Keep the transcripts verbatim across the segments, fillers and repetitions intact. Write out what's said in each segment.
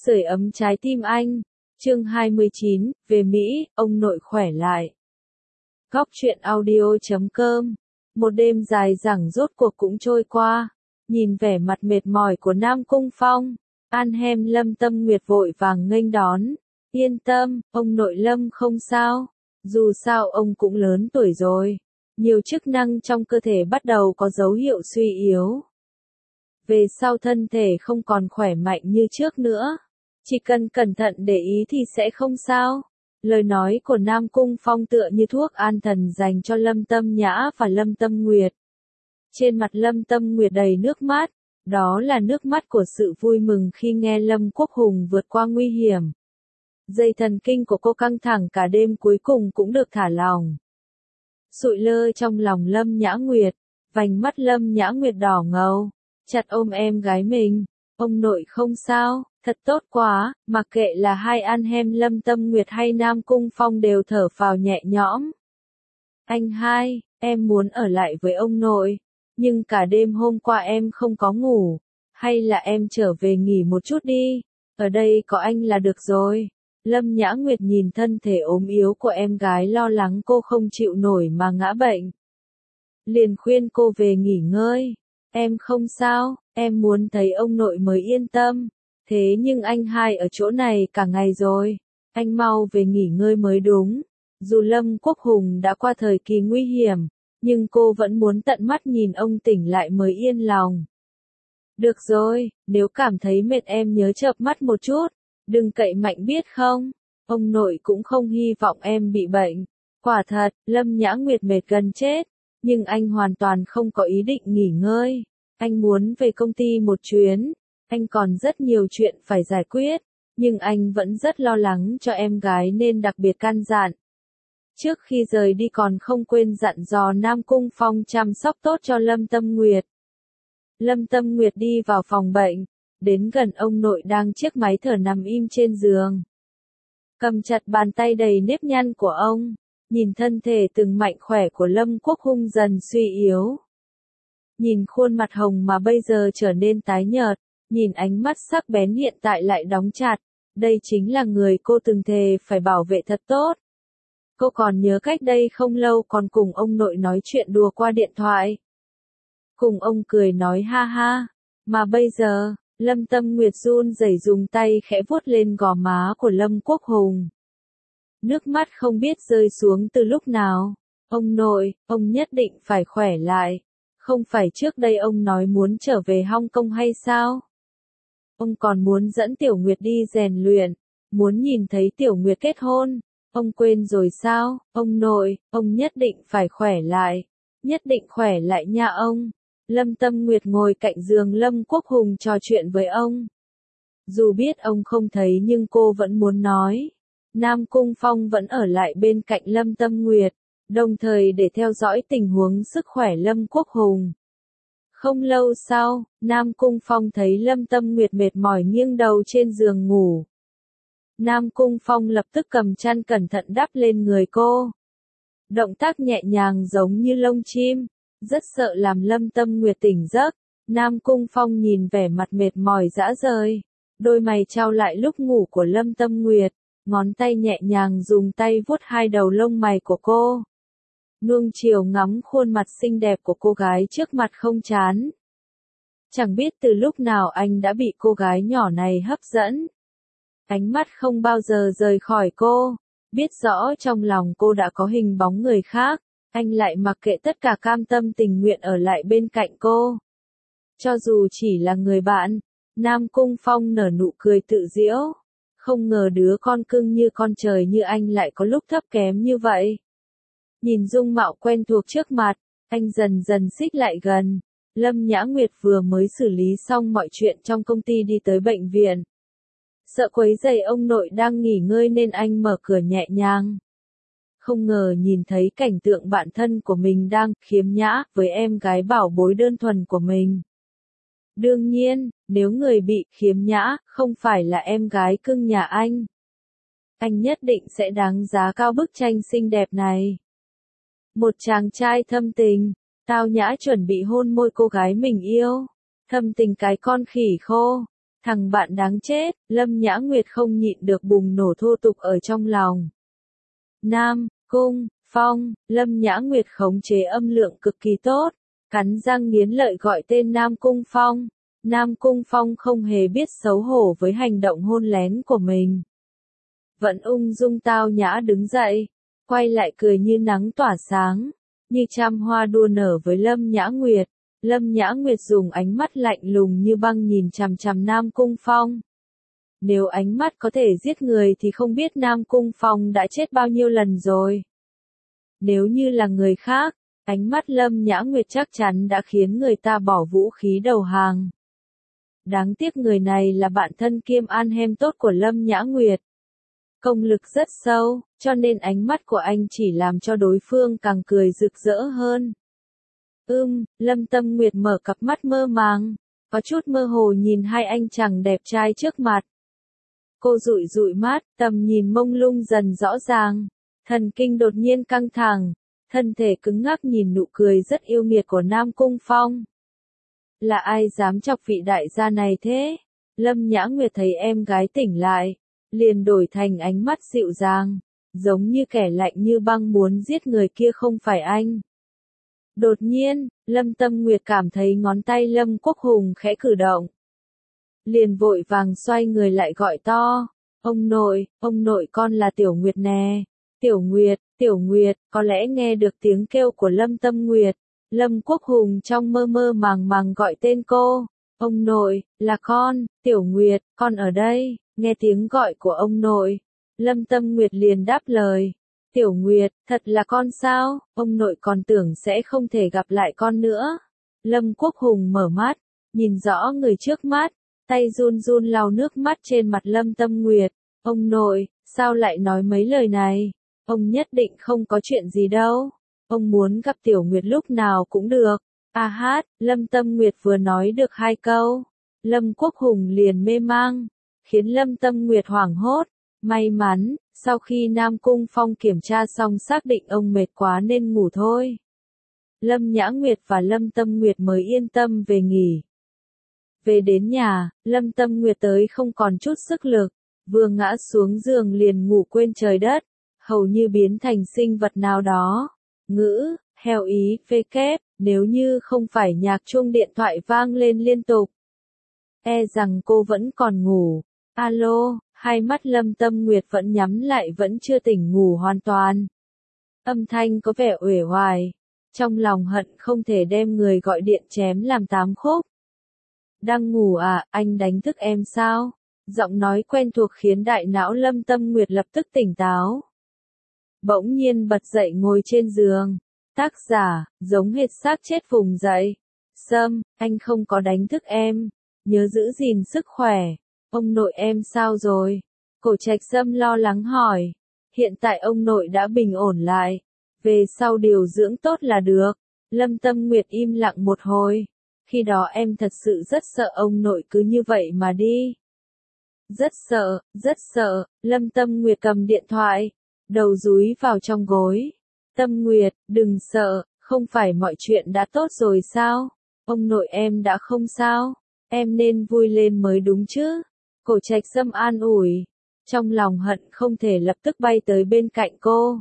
Sưởi ấm trái tim anh. Chương hai mươi chín, về Mỹ, ông nội khỏe lại. Góc truyện audio chấm com. Một đêm dài dẳng rốt cuộc cũng trôi qua. Nhìn vẻ mặt mệt mỏi của Nam Cung Phong, An-Hem Lâm Tâm Nguyệt vội vàng nghênh đón. Yên tâm, ông nội Lâm không sao. Dù sao ông cũng lớn tuổi rồi. Nhiều chức năng trong cơ thể bắt đầu có dấu hiệu suy yếu. Về sau thân thể không còn khỏe mạnh như trước nữa. Chỉ cần cẩn thận để ý thì sẽ không sao. Lời nói của Nam Cung Phong tựa như thuốc an thần dành cho Lâm Tâm Nhã và Lâm Tâm Nguyệt. Trên mặt Lâm Tâm Nguyệt đầy nước mắt. Đó là nước mắt của sự vui mừng khi nghe Lâm Quốc Hùng vượt qua nguy hiểm. Dây thần kinh của cô căng thẳng cả đêm cuối cùng cũng được thả lỏng. Sụi lơ trong lòng Lâm Nhã Nguyệt, vành mắt Lâm Nhã Nguyệt đỏ ngầu, chặt ôm em gái mình. Ông nội không sao, thật tốt quá, mặc kệ là hai An-Hem Lâm Tâm Nguyệt hay Nam Cung Phong đều thở phào nhẹ nhõm. Anh hai, em muốn ở lại với ông nội, nhưng cả đêm hôm qua em không có ngủ, hay là em trở về nghỉ một chút đi, ở đây có anh là được rồi. Lâm Nhã Nguyệt nhìn thân thể ốm yếu của em gái lo lắng cô không chịu nổi mà ngã bệnh. Liền khuyên cô về nghỉ ngơi. Em không sao, em muốn thấy ông nội mới yên tâm. Thế nhưng anh hai ở chỗ này cả ngày rồi. Anh mau về nghỉ ngơi mới đúng. Dù Lâm Quốc Hùng đã qua thời kỳ nguy hiểm, nhưng cô vẫn muốn tận mắt nhìn ông tỉnh lại mới yên lòng. Được rồi, nếu cảm thấy mệt em nhớ chợp mắt một chút. Đừng cậy mạnh biết không, ông nội cũng không hy vọng em bị bệnh. Quả thật, Lâm Nhã Nguyệt mệt gần chết, nhưng anh hoàn toàn không có ý định nghỉ ngơi. Anh muốn về công ty một chuyến, anh còn rất nhiều chuyện phải giải quyết, nhưng anh vẫn rất lo lắng cho em gái nên đặc biệt căn dặn. Trước khi rời đi còn không quên dặn dò Nam Cung Phong chăm sóc tốt cho Lâm Tâm Nguyệt. Lâm Tâm Nguyệt đi vào phòng bệnh. Đến gần ông nội đang chiếc máy thở nằm im trên giường. Cầm chặt bàn tay đầy nếp nhăn của ông, nhìn thân thể từng mạnh khỏe của Lâm Quốc Hùng dần suy yếu. Nhìn khuôn mặt hồng mà bây giờ trở nên tái nhợt, nhìn ánh mắt sắc bén hiện tại lại đóng chặt, đây chính là người cô từng thề phải bảo vệ thật tốt. Cô còn nhớ cách đây không lâu còn cùng ông nội nói chuyện đùa qua điện thoại. Cùng ông cười nói ha ha, mà bây giờ... Lâm Tâm Nguyệt run rẩy dùng tay khẽ vuốt lên gò má của Lâm Quốc Hùng. Nước mắt không biết rơi xuống từ lúc nào. Ông nội, ông nhất định phải khỏe lại. Không phải trước đây ông nói muốn trở về Hong Kong hay sao? Ông còn muốn dẫn Tiểu Nguyệt đi rèn luyện, muốn nhìn thấy Tiểu Nguyệt kết hôn. Ông quên rồi sao? Ông nội, ông nhất định phải khỏe lại. Nhất định khỏe lại nha ông. Lâm Tâm Nguyệt ngồi cạnh giường Lâm Quốc Hùng trò chuyện với ông. Dù biết ông không thấy nhưng cô vẫn muốn nói. Nam Cung Phong vẫn ở lại bên cạnh Lâm Tâm Nguyệt, đồng thời để theo dõi tình huống sức khỏe Lâm Quốc Hùng. Không lâu sau, Nam Cung Phong thấy Lâm Tâm Nguyệt mệt mỏi nghiêng đầu trên giường ngủ. Nam Cung Phong lập tức cầm chăn cẩn thận đắp lên người cô. Động tác nhẹ nhàng giống như lông chim. Rất sợ làm Lâm Tâm Nguyệt tỉnh giấc. Nam Cung Phong nhìn vẻ mặt mệt mỏi dã rời. Đôi mày trao lại lúc ngủ của Lâm Tâm Nguyệt. Ngón tay nhẹ nhàng dùng tay vuốt hai đầu lông mày của cô. Nuông chiều ngắm khuôn mặt xinh đẹp của cô gái trước mặt không chán. Chẳng biết từ lúc nào anh đã bị cô gái nhỏ này hấp dẫn. Ánh mắt không bao giờ rời khỏi cô. Biết rõ trong lòng cô đã có hình bóng người khác. Anh lại mặc kệ tất cả cam tâm tình nguyện ở lại bên cạnh cô. Cho dù chỉ là người bạn, Nam Cung Phong nở nụ cười tự giễu. Không ngờ đứa con cưng như con trời như anh lại có lúc thấp kém như vậy. Nhìn dung mạo quen thuộc trước mặt, anh dần dần xích lại gần. Lâm Nhã Nguyệt vừa mới xử lý xong mọi chuyện trong công ty đi tới bệnh viện. Sợ quấy rầy ông nội đang nghỉ ngơi nên anh mở cửa nhẹ nhàng. Không ngờ nhìn thấy cảnh tượng bạn thân của mình đang khiếm nhã với em gái bảo bối đơn thuần của mình. Đương nhiên, nếu người bị khiếm nhã không phải là em gái cưng nhà anh, anh nhất định sẽ đáng giá cao bức tranh xinh đẹp này. Một chàng trai thâm tình, tao nhã chuẩn bị hôn môi cô gái mình yêu. Thâm tình cái con khỉ khô. Thằng bạn đáng chết, Lâm Nhã Nguyệt không nhịn được bùng nổ thô tục ở trong lòng. Nam Cung Phong, Lâm Nhã Nguyệt khống chế âm lượng cực kỳ tốt, cắn răng nghiến lợi gọi tên Nam Cung Phong. Nam Cung Phong không hề biết xấu hổ với hành động hôn lén của mình. Vẫn ung dung tao nhã đứng dậy, quay lại cười như nắng tỏa sáng, như trăm hoa đua nở với Lâm Nhã Nguyệt. Lâm Nhã Nguyệt dùng ánh mắt lạnh lùng như băng nhìn chằm chằm Nam Cung Phong. Nếu ánh mắt có thể giết người thì không biết Nam Cung Phong đã chết bao nhiêu lần rồi. Nếu như là người khác, ánh mắt Lâm Nhã Nguyệt chắc chắn đã khiến người ta bỏ vũ khí đầu hàng. Đáng tiếc người này là bạn thân kiêm an hem tốt của Lâm Nhã Nguyệt. Công lực rất sâu, cho nên ánh mắt của anh chỉ làm cho đối phương càng cười rực rỡ hơn. Ưm, Lâm Tâm Nguyệt mở cặp mắt mơ màng, có chút mơ hồ nhìn hai anh chàng đẹp trai trước mặt. Cô dụi dụi mắt, tầm nhìn mông lung dần rõ ràng, thần kinh đột nhiên căng thẳng, thân thể cứng ngắc nhìn nụ cười rất yêu nghiệt của Nam Cung Phong. Là ai dám chọc vị đại gia này thế? Lâm Nhã Nguyệt thấy em gái tỉnh lại, liền đổi thành ánh mắt dịu dàng, giống như kẻ lạnh như băng muốn giết người kia không phải anh. Đột nhiên, Lâm Tâm Nguyệt cảm thấy ngón tay Lâm Quốc Hùng khẽ cử động. Liền vội vàng xoay người lại gọi to, ông nội, ông nội con là Tiểu Nguyệt nè. Tiểu Nguyệt, Tiểu Nguyệt, có lẽ nghe được tiếng kêu của Lâm Tâm Nguyệt. Lâm Quốc Hùng trong mơ mơ màng màng gọi tên cô. Ông nội, là con, Tiểu Nguyệt, con ở đây. Nghe tiếng gọi của ông nội, Lâm Tâm Nguyệt liền đáp lời. Tiểu Nguyệt, thật là con sao? Ông nội còn tưởng sẽ không thể gặp lại con nữa. Lâm Quốc Hùng mở mắt, nhìn rõ người trước mắt, tay run run lau nước mắt trên mặt Lâm Tâm Nguyệt. Ông nội, sao lại nói mấy lời này? Ông nhất định không có chuyện gì đâu. Ông muốn gặp Tiểu Nguyệt lúc nào cũng được. A hát, Lâm Tâm Nguyệt vừa nói được hai câu, Lâm Quốc Hùng liền mê mang, khiến Lâm Tâm Nguyệt hoảng hốt. May mắn, sau khi Nam Cung Phong kiểm tra xong xác định ông mệt quá nên ngủ thôi. Lâm Nhã Nguyệt và Lâm Tâm Nguyệt mới yên tâm về nghỉ. Về đến nhà, Lâm Tâm Nguyệt tới không còn chút sức lực, vừa ngã xuống giường liền ngủ quên trời đất, hầu như biến thành sinh vật nào đó. Ngữ, heo ý, phê kép, nếu như không phải nhạc chuông điện thoại vang lên liên tục. E rằng cô vẫn còn ngủ. Alo, hai mắt Lâm Tâm Nguyệt vẫn nhắm lại vẫn chưa tỉnh ngủ hoàn toàn. Âm thanh có vẻ uể oải, trong lòng hận không thể đem người gọi điện chém làm tám khúc. Đang ngủ à, anh đánh thức em sao? Giọng nói quen thuộc khiến đại não Lâm Tâm Nguyệt lập tức tỉnh táo. Bỗng nhiên bật dậy ngồi trên giường. Tác giả, giống hệt xác chết vùng dậy. Sâm, anh không có đánh thức em. Nhớ giữ gìn sức khỏe. Ông nội em sao rồi? Cổ Trạch Sâm lo lắng hỏi. Hiện tại ông nội đã bình ổn lại. Về sau điều dưỡng tốt là được. Lâm Tâm Nguyệt im lặng một hồi. Khi đó em thật sự rất sợ ông nội cứ như vậy mà đi. Rất sợ, rất sợ. Lâm Tâm Nguyệt cầm điện thoại, đầu dúi vào trong gối. Tâm Nguyệt, đừng sợ, không phải mọi chuyện đã tốt rồi sao? Ông nội em đã không sao, em nên vui lên mới đúng chứ? Cổ Trạch Sâm an ủi, trong lòng hận không thể lập tức bay tới bên cạnh cô.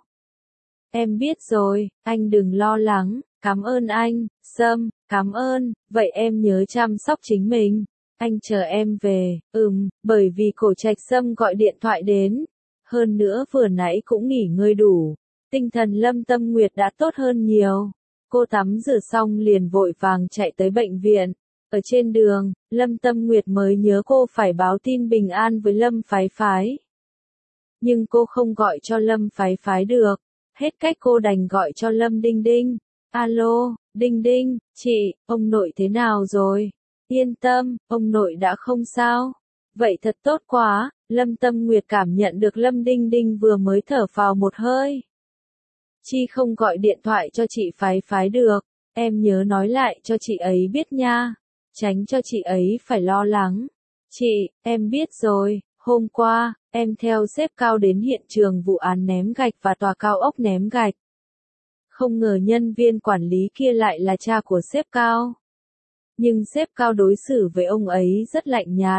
Em biết rồi, anh đừng lo lắng, cảm ơn anh, Sâm, cảm ơn, vậy em nhớ chăm sóc chính mình. Anh chờ em về, ừm, bởi vì Cổ Trạch Sâm gọi điện thoại đến. Hơn nữa vừa nãy cũng nghỉ ngơi đủ. Tinh thần Lâm Tâm Nguyệt đã tốt hơn nhiều. Cô tắm rửa xong liền vội vàng chạy tới bệnh viện. Ở trên đường, Lâm Tâm Nguyệt mới nhớ cô phải báo tin bình an với Lâm Phái Phái. Nhưng cô không gọi cho Lâm Phái Phái được. Hết cách cô đành gọi cho Lâm Đinh Đinh. Alo, Đinh Đinh, chị, ông nội thế nào rồi? Yên tâm, ông nội đã không sao. Vậy thật tốt quá. Lâm Tâm Nguyệt cảm nhận được Lâm Đinh Đinh vừa mới thở phào một hơi. Chi không gọi điện thoại cho chị Phái Phái được, em nhớ nói lại cho chị ấy biết nha, tránh cho chị ấy phải lo lắng. Chị, em biết rồi, hôm qua, em theo sếp Cao đến hiện trường vụ án ném gạch và tòa cao ốc ném gạch. Không ngờ nhân viên quản lý kia lại là cha của sếp Cao. Nhưng sếp Cao đối xử với ông ấy rất lạnh nhạt,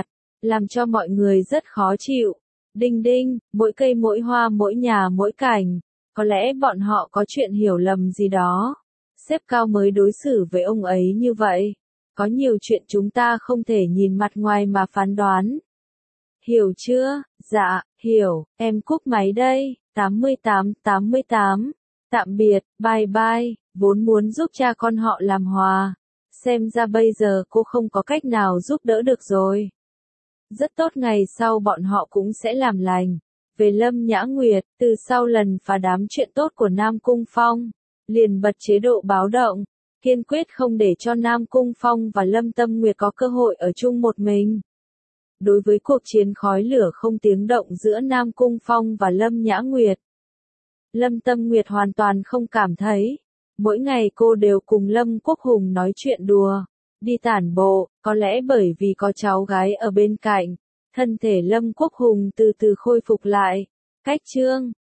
làm cho mọi người rất khó chịu. Đinh đinh, mỗi cây mỗi hoa mỗi nhà mỗi cảnh, có lẽ bọn họ có chuyện hiểu lầm gì đó. Sếp cao mới đối xử với ông ấy như vậy. Có nhiều chuyện chúng ta không thể nhìn mặt ngoài mà phán đoán. Hiểu chưa? Dạ, hiểu, em cúp máy đây. tám mươi tám tám mươi tám. Tạm biệt, bye bye, vốn muốn giúp cha con họ làm hòa. Xem ra bây giờ cô không có cách nào giúp đỡ được rồi. Rất tốt, ngày sau bọn họ cũng sẽ làm lành. Về Lâm Nhã Nguyệt, từ sau lần phá đám chuyện tốt của Nam Cung Phong, liền bật chế độ báo động, kiên quyết không để cho Nam Cung Phong và Lâm Tâm Nguyệt có cơ hội ở chung một mình. Đối với cuộc chiến khói lửa không tiếng động giữa Nam Cung Phong và Lâm Nhã Nguyệt, Lâm Tâm Nguyệt hoàn toàn không cảm thấy. Mỗi ngày cô đều cùng Lâm Quốc Hùng nói chuyện đùa, đi tản bộ, có lẽ bởi vì có cháu gái ở bên cạnh, thân thể Lâm Quốc Hùng từ từ khôi phục lại. Cách chương